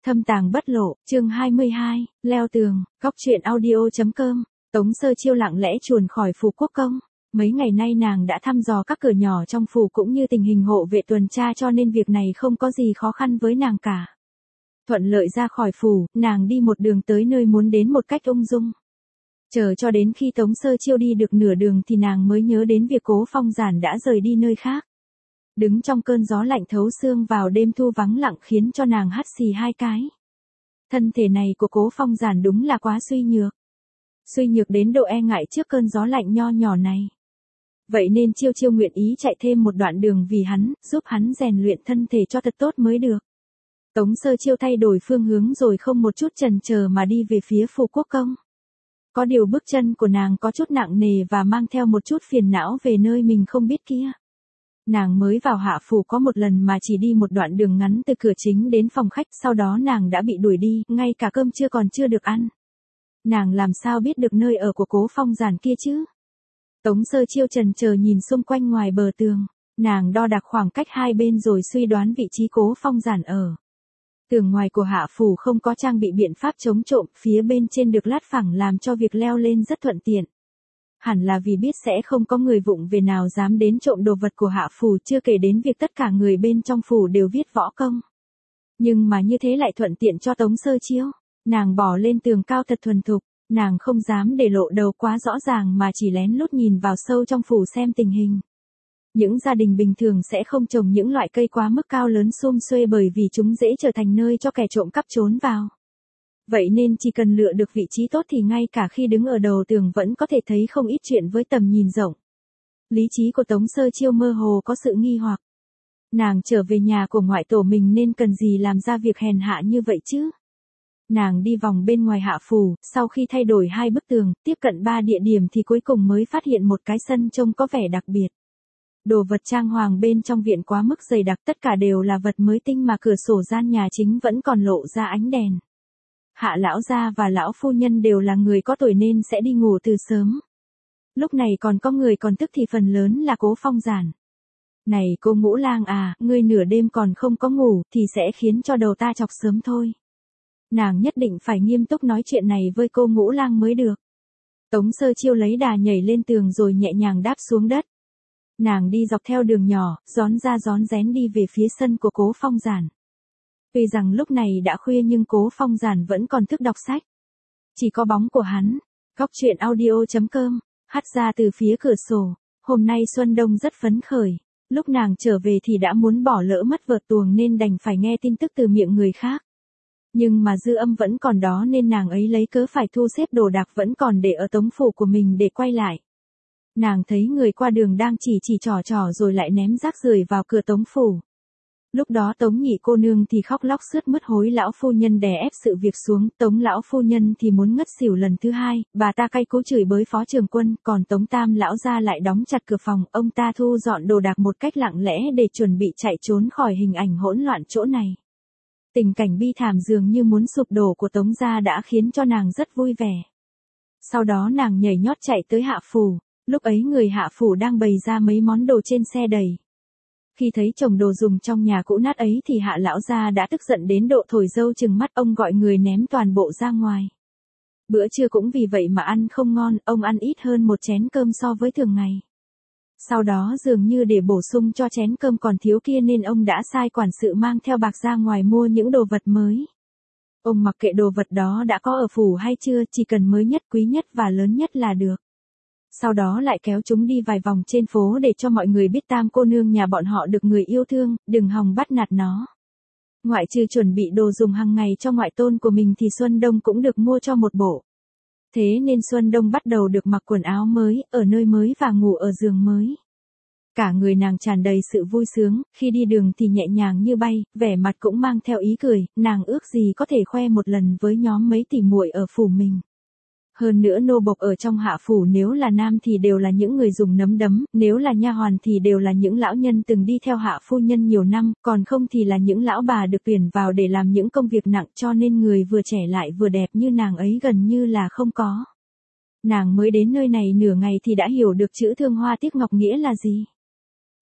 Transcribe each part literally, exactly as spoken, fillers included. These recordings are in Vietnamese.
Thâm tàng bất lộ, chương hai mươi hai, leo tường, góc truyện audio.com, Tống Sơ Chiêu lặng lẽ chuồn khỏi phủ quốc công. Mấy ngày nay nàng đã thăm dò các cửa nhỏ trong phủ cũng như tình hình hộ vệ tuần tra cho nên việc này không có gì khó khăn với nàng cả. Thuận lợi ra khỏi phủ, nàng đi một đường tới nơi muốn đến một cách ung dung. Chờ cho đến khi Tống Sơ Chiêu đi được nửa đường thì nàng mới nhớ đến việc Cố Phong Giản đã rời đi nơi khác. Đứng trong cơn gió lạnh thấu xương vào đêm thu vắng lặng khiến cho nàng hắt xì hai cái. Thân thể này của Cố Phong Giản đúng là quá suy nhược. Suy nhược đến độ e ngại trước cơn gió lạnh nho nhỏ này. Vậy nên Chiêu Chiêu nguyện ý chạy thêm một đoạn đường vì hắn, giúp hắn rèn luyện thân thể cho thật tốt mới được. Tống Sơ Chiêu thay đổi phương hướng rồi không một chút chần chờ mà đi về phía phủ quốc công. Có điều bước chân của nàng có chút nặng nề và mang theo một chút phiền não về nơi mình không biết kia. Nàng mới vào hạ phủ có một lần mà chỉ đi một đoạn đường ngắn từ cửa chính đến phòng khách, sau đó nàng đã bị đuổi đi, ngay cả cơm trưa còn chưa được ăn. Nàng làm sao biết được nơi ở của Cố Phong Giản kia chứ? Tống Sơ Chiêu chần chờ nhìn xung quanh ngoài bờ tường, nàng đo đạc khoảng cách hai bên rồi suy đoán vị trí Cố Phong Giản ở. Tường ngoài của hạ phủ không có trang bị biện pháp chống trộm, phía bên trên được lát phẳng làm cho việc leo lên rất thuận tiện. Hẳn là vì biết sẽ không có người vụng về nào dám đến trộm đồ vật của hạ phủ, chưa kể đến việc tất cả người bên trong phủ đều viết võ công. Nhưng mà như thế lại thuận tiện cho Tống Sơ Chiêu. Nàng bò lên tường cao thật thuần thục, nàng không dám để lộ đầu quá rõ ràng mà chỉ lén lút nhìn vào sâu trong phủ xem tình hình. Những gia đình bình thường sẽ không trồng những loại cây quá mức cao lớn sum xuê bởi vì chúng dễ trở thành nơi cho kẻ trộm cắp trốn vào. Vậy nên chỉ cần lựa được vị trí tốt thì ngay cả khi đứng ở đầu tường vẫn có thể thấy không ít chuyện với tầm nhìn rộng. Lý trí của Tống Sơ Chiêu mơ hồ có sự nghi hoặc. Nàng trở về nhà của ngoại tổ mình nên cần gì làm ra việc hèn hạ như vậy chứ? Nàng đi vòng bên ngoài hạ phủ, sau khi thay đổi hai bức tường, tiếp cận ba địa điểm thì cuối cùng mới phát hiện một cái sân trông có vẻ đặc biệt. Đồ vật trang hoàng bên trong viện quá mức dày đặc, tất cả đều là vật mới tinh mà cửa sổ gian nhà chính vẫn còn lộ ra ánh đèn. Hạ lão gia và lão phu nhân đều là người có tuổi nên sẽ đi ngủ từ sớm. Lúc này còn có người còn thức thì phần lớn là Cố Phong Giản. Này cô Ngũ Lang à, ngươi nửa đêm còn không có ngủ thì sẽ khiến cho đầu ta chọc sớm thôi. Nàng nhất định phải nghiêm túc nói chuyện này với cô Ngũ Lang mới được. Tống Sơ Chiêu lấy đà nhảy lên tường rồi nhẹ nhàng đáp xuống đất. Nàng đi dọc theo đường nhỏ, rón ra rón rén đi về phía sân của Cố Phong Giản. Tuy rằng lúc này đã khuya nhưng Cố Phong Giản vẫn còn thức đọc sách. Chỉ có bóng của hắn. Góc truyện audio.com, hắt ra từ phía cửa sổ. Hôm nay Xuân Đông rất phấn khởi. Lúc nàng trở về thì đã muốn bỏ lỡ mất vợt tuồng nên đành phải nghe tin tức từ miệng người khác. Nhưng mà dư âm vẫn còn đó nên nàng ấy lấy cớ phải thu xếp đồ đạc vẫn còn để ở tống phủ của mình để quay lại. Nàng thấy người qua đường đang chỉ chỉ trò trò rồi lại ném rác rưởi vào cửa tống phủ. Lúc đó Tống Nhị cô nương thì khóc lóc sướt mướt hối lão phu nhân đè ép sự việc xuống, Tống lão phu nhân thì muốn ngất xỉu lần thứ hai, bà ta cay cú chửi bới Phó Trường Quân, còn Tống Tam lão gia lại đóng chặt cửa phòng, ông ta thu dọn đồ đạc một cách lặng lẽ để chuẩn bị chạy trốn khỏi hình ảnh hỗn loạn chỗ này. Tình cảnh bi thảm dường như muốn sụp đổ của Tống gia đã khiến cho nàng rất vui vẻ. Sau đó nàng nhảy nhót chạy tới hạ phủ, lúc ấy người hạ phủ đang bày ra mấy món đồ trên xe đầy. Khi thấy chồng đồ dùng trong nhà cũ nát ấy thì hạ lão gia đã tức giận đến độ thổi dâu chừng mắt, ông gọi người ném toàn bộ ra ngoài. Bữa trưa cũng vì vậy mà ăn không ngon, ông ăn ít hơn một chén cơm so với thường ngày. Sau đó dường như để bổ sung cho chén cơm còn thiếu kia nên ông đã sai quản sự mang theo bạc ra ngoài mua những đồ vật mới. Ông mặc kệ đồ vật đó đã có ở phủ hay chưa, chỉ cần mới nhất, quý nhất và lớn nhất là được. Sau đó lại kéo chúng đi vài vòng trên phố để cho mọi người biết Tam cô nương nhà bọn họ được người yêu thương, đừng hòng bắt nạt nó. Ngoại trừ chuẩn bị đồ dùng hàng ngày cho ngoại tôn của mình thì Xuân Đông cũng được mua cho một bộ. Thế nên Xuân Đông bắt đầu được mặc quần áo mới, ở nơi mới và ngủ ở giường mới. Cả người nàng tràn đầy sự vui sướng, khi đi đường thì nhẹ nhàng như bay, vẻ mặt cũng mang theo ý cười, nàng ước gì có thể khoe một lần với nhóm mấy tỷ muội ở phủ mình. Hơn nữa nô bộc ở trong hạ phủ nếu là nam thì đều là những người dùng nấm đấm, nếu là nha hoàn thì đều là những lão nhân từng đi theo hạ phu nhân nhiều năm, còn không thì là những lão bà được tuyển vào để làm những công việc nặng, cho nên người vừa trẻ lại vừa đẹp như nàng ấy gần như là không có. Nàng mới đến nơi này nửa ngày thì đã hiểu được chữ thương hoa tiếc ngọc nghĩa là gì.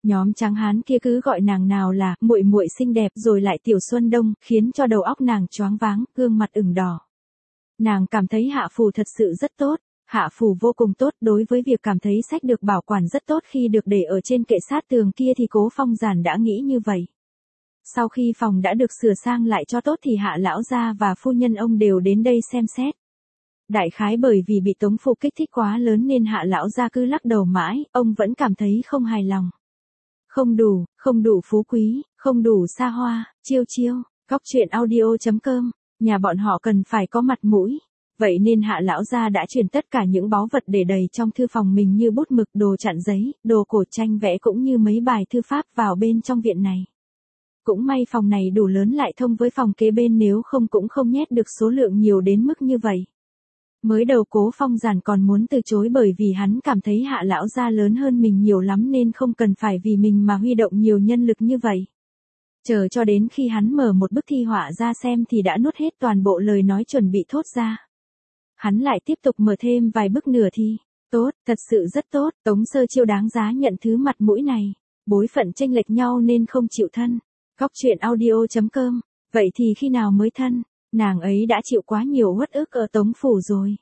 Nhóm tráng hán kia cứ gọi nàng nào là muội muội xinh đẹp rồi lại tiểu Xuân Đông, khiến cho đầu óc nàng choáng váng, gương mặt ửng đỏ. Nàng cảm thấy Hạ Phù thật sự rất tốt, Hạ Phù vô cùng tốt đối với việc cảm thấy sách được bảo quản rất tốt khi được để ở trên kệ sát tường kia thì Cố Phong Giản đã nghĩ như vậy. Sau khi phòng đã được sửa sang lại cho tốt thì Hạ lão gia và phu nhân ông đều đến đây xem xét. Đại khái bởi vì bị Tống Phụ kích thích quá lớn nên Hạ lão gia cứ lắc đầu mãi, ông vẫn cảm thấy không hài lòng. Không đủ, không đủ phú quý, không đủ xa hoa, chiêu chiêu, góc truyện audio chấm com, nhà bọn họ cần phải có mặt mũi. Vậy nên Hạ lão gia đã chuyển tất cả những báu vật để đầy trong thư phòng mình như bút mực, đồ chặn giấy, đồ cổ tranh vẽ cũng như mấy bài thư pháp vào bên trong viện này. Cũng may phòng này đủ lớn lại thông với phòng kế bên, nếu không cũng không nhét được số lượng nhiều đến mức như vậy. Mới đầu Cố Phong Giản còn muốn từ chối bởi vì hắn cảm thấy Hạ lão gia lớn hơn mình nhiều lắm nên không cần phải vì mình mà huy động nhiều nhân lực như vậy. Chờ cho đến khi hắn mở một bức thi họa ra xem thì đã nuốt hết toàn bộ lời nói chuẩn bị thốt ra. Hắn lại tiếp tục mở thêm vài bức nửa thi. Tốt, thật sự rất tốt, Tống Sơ Chiêu đáng giá nhận thứ mặt mũi này. Bối phận chênh lệch nhau nên không chịu thân. Góc truyện audio chấm com, vậy thì khi nào mới thân? Nàng ấy đã chịu quá nhiều uất ức ở Tống Phủ rồi.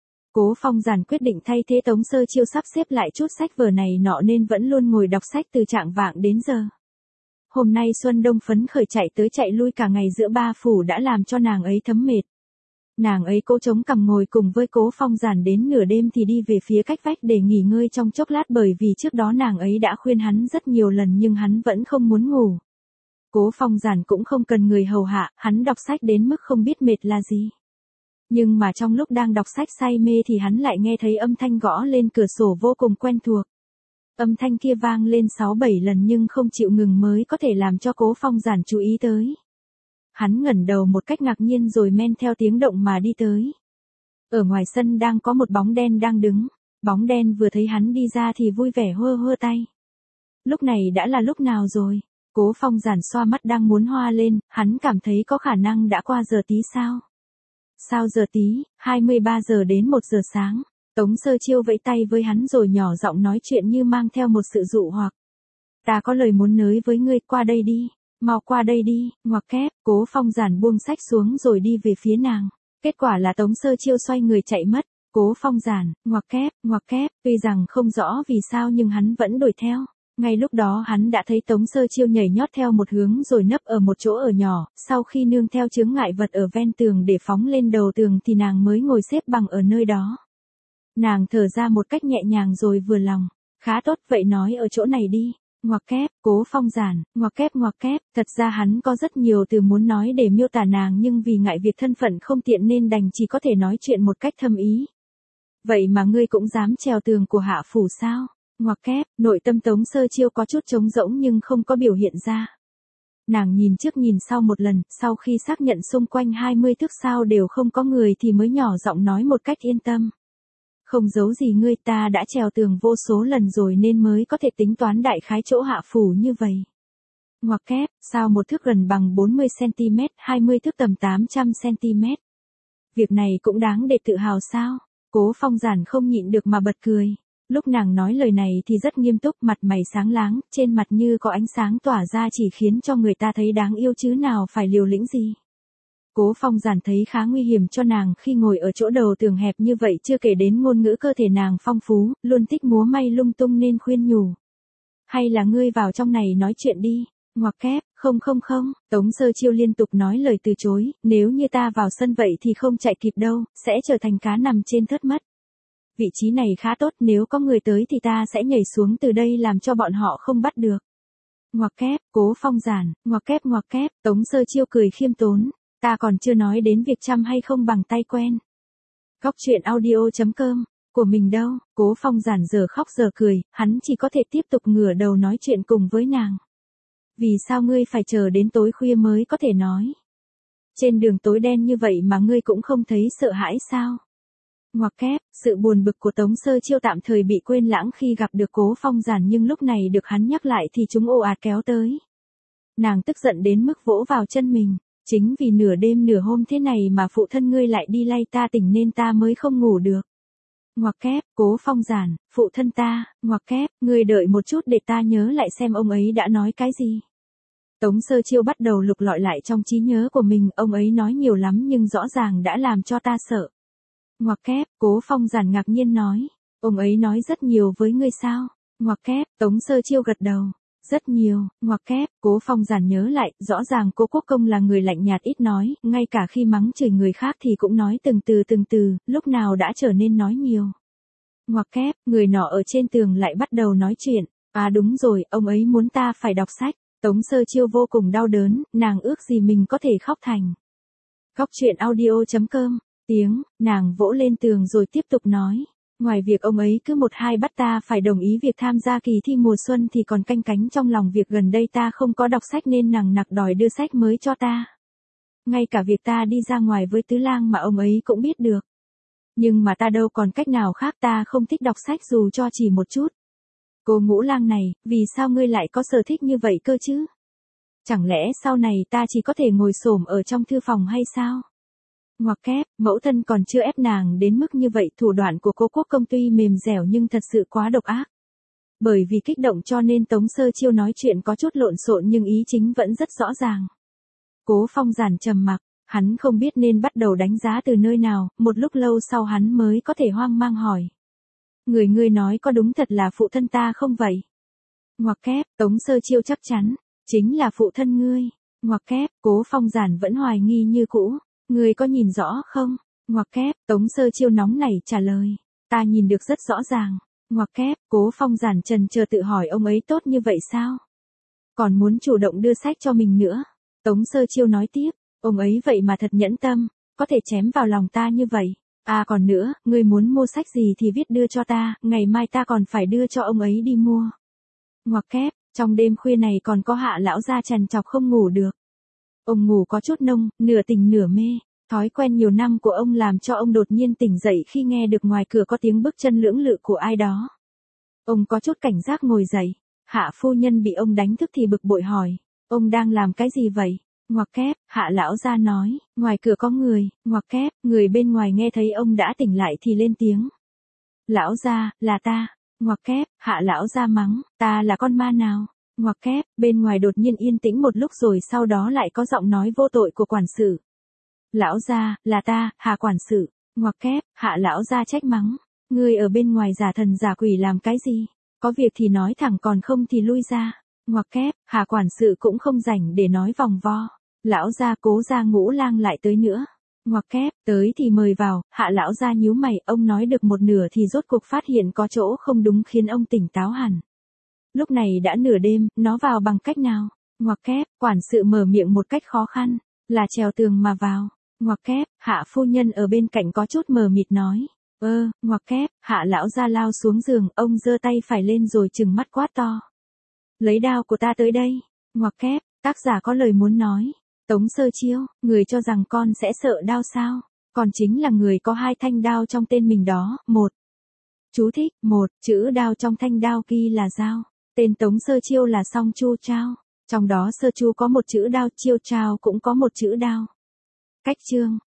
Cố Phong Giản quyết định thay thế Tống Sơ Chiêu sắp xếp lại chút sách vở này nọ nên vẫn luôn ngồi đọc sách từ trạng vạng đến giờ. Hôm nay Xuân Đông phấn khởi chạy tới chạy lui cả ngày giữa ba phủ đã làm cho nàng ấy thấm mệt. Nàng ấy cố chống cằm ngồi cùng với Cố Phong Giản đến nửa đêm thì đi về phía cách vách để nghỉ ngơi trong chốc lát, bởi vì trước đó nàng ấy đã khuyên hắn rất nhiều lần nhưng hắn vẫn không muốn ngủ. Cố Phong Giản cũng không cần người hầu hạ, hắn đọc sách đến mức không biết mệt là gì. Nhưng mà trong lúc đang đọc sách say mê thì hắn lại nghe thấy âm thanh gõ lên cửa sổ vô cùng quen thuộc. Âm thanh kia vang lên sáu bảy lần nhưng không chịu ngừng mới có thể làm cho Cố Phong Giản chú ý tới. Hắn ngẩng đầu một cách ngạc nhiên rồi men theo tiếng động mà đi tới. Ở ngoài sân đang có một bóng đen đang đứng, bóng đen vừa thấy hắn đi ra thì vui vẻ hơ hơ tay. Lúc này đã là lúc nào rồi? Cố Phong Giản xoa mắt đang muốn hoa lên, hắn cảm thấy có khả năng đã qua giờ tí sao? Sao giờ tí, hai mươi ba giờ đến một giờ sáng. Tống Sơ Chiêu vẫy tay với hắn rồi nhỏ giọng nói chuyện như mang theo một sự dụ hoặc. Ta có lời muốn nói với ngươi, qua đây đi, mau qua đây đi, ngoặc kép. Cố Phong Giản buông sách xuống rồi đi về phía nàng. Kết quả là Tống Sơ Chiêu xoay người chạy mất. Cố Phong Giản, ngoặc kép, ngoặc kép, tuy rằng không rõ vì sao nhưng hắn vẫn đuổi theo. Ngay lúc đó hắn đã thấy Tống Sơ Chiêu nhảy nhót theo một hướng rồi nấp ở một chỗ ở nhỏ, sau khi nương theo chướng ngại vật ở ven tường để phóng lên đầu tường thì nàng mới ngồi xếp bằng ở nơi đó. Nàng thở ra một cách nhẹ nhàng rồi vừa lòng, khá tốt, vậy nói ở chỗ này đi, ngoặc kép. Cố Phong Giản, ngoặc kép ngoặc kép, thật ra hắn có rất nhiều từ muốn nói để miêu tả nàng nhưng vì ngại việc thân phận không tiện nên đành chỉ có thể nói chuyện một cách thâm ý. Vậy mà ngươi cũng dám trèo tường của Hạ Phủ sao? Ngoặc kép, nội tâm Tống Sơ Chiêu có chút trống rỗng nhưng không có biểu hiện ra. Nàng nhìn trước nhìn sau một lần, sau khi xác nhận xung quanh hai mươi thước sau đều không có người thì mới nhỏ giọng nói một cách yên tâm. Không giấu gì ngươi, ta đã trèo tường vô số lần rồi nên mới có thể tính toán đại khái chỗ Hạ Phủ như vậy. Ngoặc kép, sao một thước gần bằng bốn mươi xăng-ti-mét, hai mươi thước tầm tám trăm xăng-ti-mét. Việc này cũng đáng để tự hào sao? Cố Phong Giản không nhịn được mà bật cười. Lúc nàng nói lời này thì rất nghiêm túc, mặt mày sáng láng, trên mặt như có ánh sáng tỏa ra chỉ khiến cho người ta thấy đáng yêu chứ nào phải liều lĩnh gì. Cố Phong Giản thấy khá nguy hiểm cho nàng khi ngồi ở chỗ đầu tường hẹp như vậy, chưa kể đến ngôn ngữ cơ thể nàng phong phú, luôn thích múa may lung tung nên khuyên nhủ. Hay là ngươi vào trong này nói chuyện đi, ngoặc kép, không không không, Tống Sơ Chiêu liên tục nói lời từ chối, nếu như ta vào sân vậy thì không chạy kịp đâu, sẽ trở thành cá nằm trên thớt mất. Vị trí này khá tốt, nếu có người tới thì ta sẽ nhảy xuống từ đây làm cho bọn họ không bắt được. Ngoặc kép, Cố Phong Giản, ngoặc kép ngoặc kép, Tống Sơ Chiêu cười khiêm tốn, ta còn chưa nói đến việc chăm hay không bằng tay quen. Góc truyện audio chấm com, của mình đâu? Cố Phong Giản giờ khóc giờ cười, hắn chỉ có thể tiếp tục ngửa đầu nói chuyện cùng với nàng. Vì sao ngươi phải chờ đến tối khuya mới có thể nói? Trên đường tối đen như vậy mà ngươi cũng không thấy sợ hãi sao? Ngoặc kép, sự buồn bực của Tống Sơ Chiêu tạm thời bị quên lãng khi gặp được Cố Phong Giản nhưng lúc này được hắn nhắc lại thì chúng ồ ạt kéo tới. Nàng tức giận đến mức vỗ vào chân mình, chính vì nửa đêm nửa hôm thế này mà phụ thân ngươi lại đi lay ta tỉnh nên ta mới không ngủ được. Ngoặc kép, Cố Phong Giản, phụ thân ta, ngoặc kép, ngươi đợi một chút để ta nhớ lại xem ông ấy đã nói cái gì. Tống Sơ Chiêu bắt đầu lục lọi lại trong trí nhớ của mình, ông ấy nói nhiều lắm nhưng rõ ràng đã làm cho ta sợ. Ngoặc kép, Cố Phong Giản ngạc nhiên nói, ông ấy nói rất nhiều với ngươi sao? Ngoặc kép, Tống Sơ Chiêu gật đầu. Rất nhiều, ngoặc kép, Cố Phong Giản nhớ lại, rõ ràng Cố Quốc Công là người lạnh nhạt ít nói, ngay cả khi mắng chửi người khác thì cũng nói từng từ từng từ, lúc nào đã trở nên nói nhiều. Ngoặc kép, người nọ ở trên tường lại bắt đầu nói chuyện, à đúng rồi, ông ấy muốn ta phải đọc sách. Tống Sơ Chiêu vô cùng đau đớn, nàng ước gì mình có thể khóc thành. Góc truyện audio chấm com, tiếng, nàng vỗ lên tường rồi tiếp tục nói. Ngoài việc ông ấy cứ một hai bắt ta phải đồng ý việc tham gia kỳ thi mùa xuân thì còn canh cánh trong lòng việc gần đây ta không có đọc sách nên nằng nặc đòi đưa sách mới cho ta. Ngay cả việc ta đi ra ngoài với Tứ Lang mà ông ấy cũng biết được. Nhưng mà ta đâu còn cách nào khác, ta không thích đọc sách dù cho chỉ một chút. Cô Ngũ Lang này, vì sao ngươi lại có sở thích như vậy cơ chứ? Chẳng lẽ sau này ta chỉ có thể ngồi xổm ở trong thư phòng hay sao? Ngoặc kép, mẫu thân còn chưa ép nàng đến mức như vậy, thủ đoạn của Cố Quốc Công tuy mềm dẻo nhưng thật sự quá độc ác. Bởi vì kích động cho nên Tống Sơ Chiêu nói chuyện có chút lộn xộn nhưng ý chính vẫn rất rõ ràng. Cố Phong Giản trầm mặc, hắn không biết nên bắt đầu đánh giá từ nơi nào, một lúc lâu sau hắn mới có thể hoang mang hỏi. Người ngươi nói có đúng thật là phụ thân ta không vậy? Ngoặc kép, Tống Sơ Chiêu chắc chắn, chính là phụ thân ngươi. Ngoặc kép, Cố Phong Giản vẫn hoài nghi như cũ. Ngươi có nhìn rõ không? Ngoặc kép, Tống Sơ Chiêu nóng nảy trả lời. Ta nhìn được rất rõ ràng. Ngoặc kép, Cố Phong Giản trần chờ tự hỏi ông ấy tốt như vậy sao? Còn muốn chủ động đưa sách cho mình nữa. Tống Sơ Chiêu nói tiếp, ông ấy vậy mà thật nhẫn tâm, có thể chém vào lòng ta như vậy. À còn nữa, ngươi muốn mua sách gì thì viết đưa cho ta, ngày mai ta còn phải đưa cho ông ấy đi mua. Ngoặc kép, trong đêm khuya này còn có Hạ lão gia trằn trọc không ngủ được. Ông ngủ có chút nông, nửa tỉnh nửa mê, thói quen nhiều năm của ông làm cho ông đột nhiên tỉnh dậy khi nghe được ngoài cửa có tiếng bước chân lưỡng lự của ai đó. Ông có chút cảnh giác ngồi dậy, Hạ phu nhân bị ông đánh thức thì bực bội hỏi, ông đang làm cái gì vậy? Ngoặc kép, Hạ lão gia nói, ngoài cửa có người. Ngoặc kép, người bên ngoài nghe thấy ông đã tỉnh lại thì lên tiếng. Lão gia, là ta. Ngoặc kép, Hạ lão gia mắng, ta là con ma nào? Ngoặc kép, bên ngoài đột nhiên yên tĩnh một lúc rồi sau đó lại có giọng nói vô tội của quản sự. Lão gia, là ta, Hạ quản sự. Ngoặc kép, Hạ lão gia trách mắng, ngươi ở bên ngoài giả thần giả quỷ làm cái gì? Có việc thì nói thẳng, còn không thì lui ra. Ngoặc kép, Hạ quản sự cũng không rảnh để nói vòng vo. Lão gia, Cố gia Ngũ Lang lại tới nữa. Ngoặc kép, tới thì mời vào. Hạ lão gia nhíu mày, ông nói được một nửa thì rốt cuộc phát hiện có chỗ không đúng khiến ông tỉnh táo hẳn. Lúc này đã nửa đêm, nó vào bằng cách nào? Ngoặc kép, quản sự mở miệng một cách khó khăn, là trèo tường mà vào. Ngoặc kép, Hạ phu nhân ở bên cạnh có chút mờ mịt nói. Ơ, ngoặc kép, Hạ lão gia lao xuống giường, ông giơ tay phải lên rồi trừng mắt quát to. Lấy đao của ta tới đây. Ngoặc kép, tác giả có lời muốn nói. Tống Sơ Chiêu, người cho rằng con sẽ sợ đao sao? Còn chính là người có hai thanh đao trong tên mình đó. Một. Chú thích, một, chữ đao trong thanh đao ghi là dao. Tên Tống Sơ Chiêu là Song Chu Trao. Trong đó Sơ Chu có một chữ đao, Chiêu Trao cũng có một chữ đao. Cách chương.